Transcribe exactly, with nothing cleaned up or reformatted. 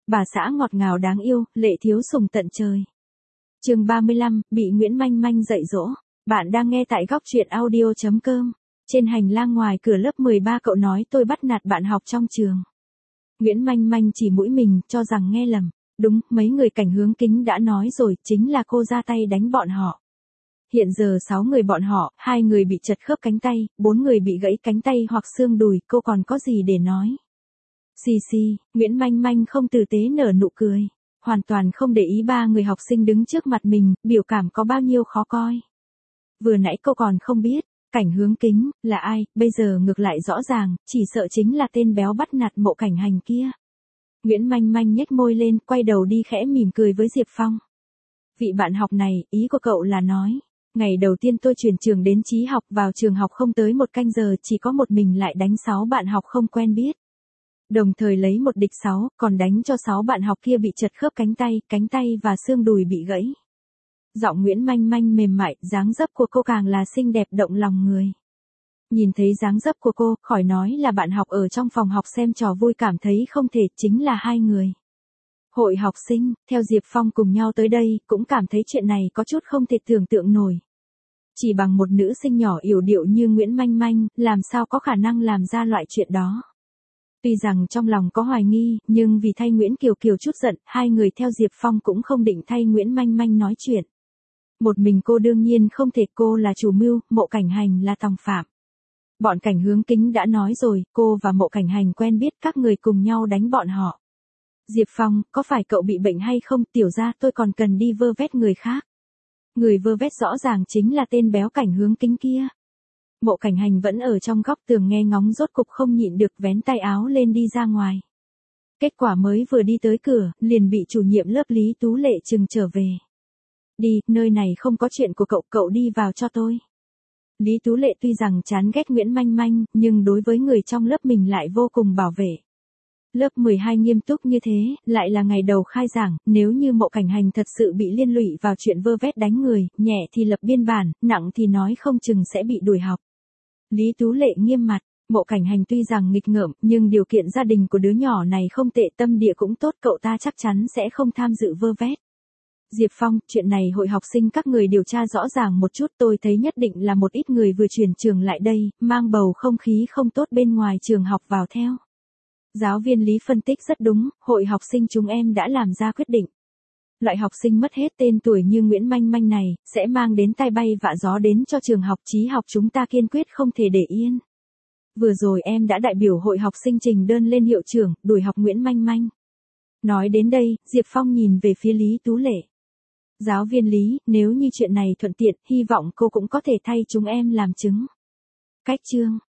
bà xã ngọt ngào đáng yêu, lệ thiếu sùng tận trời. Chương ba mươi lăm, bị Nguyễn Manh Manh dạy dỗ. Bạn đang nghe tại góc truyện audio chấm com. Trên hành lang ngoài cửa lớp mười ba cậu nói tôi bắt nạt bạn học trong trường. Nguyễn Manh Manh chỉ mũi mình, cho rằng nghe lầm. Đúng, mấy người cảnh hướng kính đã nói rồi, chính là cô ra tay đánh bọn họ. Hiện giờ sáu người bọn họ, hai người bị chật khớp cánh tay, bốn người bị gãy cánh tay hoặc xương đùi, cô còn có gì để nói. Xì xì, Nguyễn Manh Manh không tử tế nở nụ cười. Hoàn toàn không để ý ba người học sinh đứng trước mặt mình, biểu cảm có bao nhiêu khó coi. Vừa nãy cô còn không biết, cảnh hướng kính, là ai, bây giờ ngược lại rõ ràng, chỉ sợ chính là tên béo bắt nạt Mộ Cảnh Hành kia. Nguyễn Manh Manh nhếch môi lên, quay đầu đi khẽ mỉm cười với Diệp Phong. Vị bạn học này, ý của cậu là nói, ngày đầu tiên tôi chuyển trường đến Chí học, vào trường học không tới một canh giờ, chỉ có một mình lại đánh sáu bạn học không quen biết. Đồng thời lấy một địch sáu, còn đánh cho sáu bạn học kia bị chật khớp cánh tay, cánh tay và xương đùi bị gãy. Giọng Nguyễn Manh Manh mềm mại, dáng dấp của cô càng là xinh đẹp động lòng người. Nhìn thấy dáng dấp của cô, khỏi nói là bạn học ở trong phòng học xem trò vui cảm thấy không thể, chính là hai người. Hội học sinh, theo Diệp Phong cùng nhau tới đây, cũng cảm thấy chuyện này có chút không thể tưởng tượng nổi. Chỉ bằng một nữ sinh nhỏ yểu điệu như Nguyễn Manh Manh, làm sao có khả năng làm ra loại chuyện đó. Tuy rằng trong lòng có hoài nghi, nhưng vì thay Nguyễn Kiều Kiều chút giận, hai người theo Diệp Phong cũng không định thay Nguyễn Manh Manh nói chuyện. Một mình cô đương nhiên không thể, cô là chủ mưu, Mộ Cảnh Hành là tòng phạm. Bọn cảnh hướng kính đã nói rồi, cô và Mộ Cảnh Hành quen biết, các người cùng nhau đánh bọn họ. Diệp Phong, có phải cậu bị bệnh hay không, tiểu ra tôi còn cần đi vơ vét người khác. Người vơ vét rõ ràng chính là tên béo cảnh hướng kính kia. Mộ Cảnh Hành vẫn ở trong góc tường nghe ngóng, rốt cục không nhịn được vén tay áo lên đi ra ngoài. Kết quả mới vừa đi tới cửa, liền bị chủ nhiệm lớp Lý Tú Lệ trừng trở về. Đi, nơi này không có chuyện của cậu, cậu đi vào cho tôi. Lý Tú Lệ tuy rằng chán ghét Nguyễn Manh Manh, nhưng đối với người trong lớp mình lại vô cùng bảo vệ. Lớp mười hai nghiêm túc như thế, lại là ngày đầu khai giảng, nếu như Mộ Cảnh Hành thật sự bị liên lụy vào chuyện vơ vét đánh người, nhẹ thì lập biên bản, nặng thì nói không chừng sẽ bị đuổi học. Lý Tú Lệ nghiêm mặt, Mộ Cảnh Hành tuy rằng nghịch ngợm, nhưng điều kiện gia đình của đứa nhỏ này không tệ, tâm địa cũng tốt, cậu ta chắc chắn sẽ không tham dự vơ vét. Diệp Phong, chuyện này hội học sinh các người điều tra rõ ràng một chút, tôi thấy nhất định là một ít người vừa chuyển trường lại đây, mang bầu không khí không tốt bên ngoài trường học vào theo. Giáo viên Lý phân tích rất đúng, hội học sinh chúng em đã làm ra quyết định. Loại học sinh mất hết tên tuổi như Nguyễn Manh Manh này, sẽ mang đến tai bay vạ gió đến cho trường học, Chí học chúng ta kiên quyết không thể để yên. Vừa rồi em đã đại biểu hội học sinh trình đơn lên hiệu trưởng, đuổi học Nguyễn Manh Manh. Nói đến đây, Diệp Phong nhìn về phía Lý Tú Lệ. Giáo viên Lý, nếu như chuyện này thuận tiện, hy vọng cô cũng có thể thay chúng em làm chứng. Cách chương,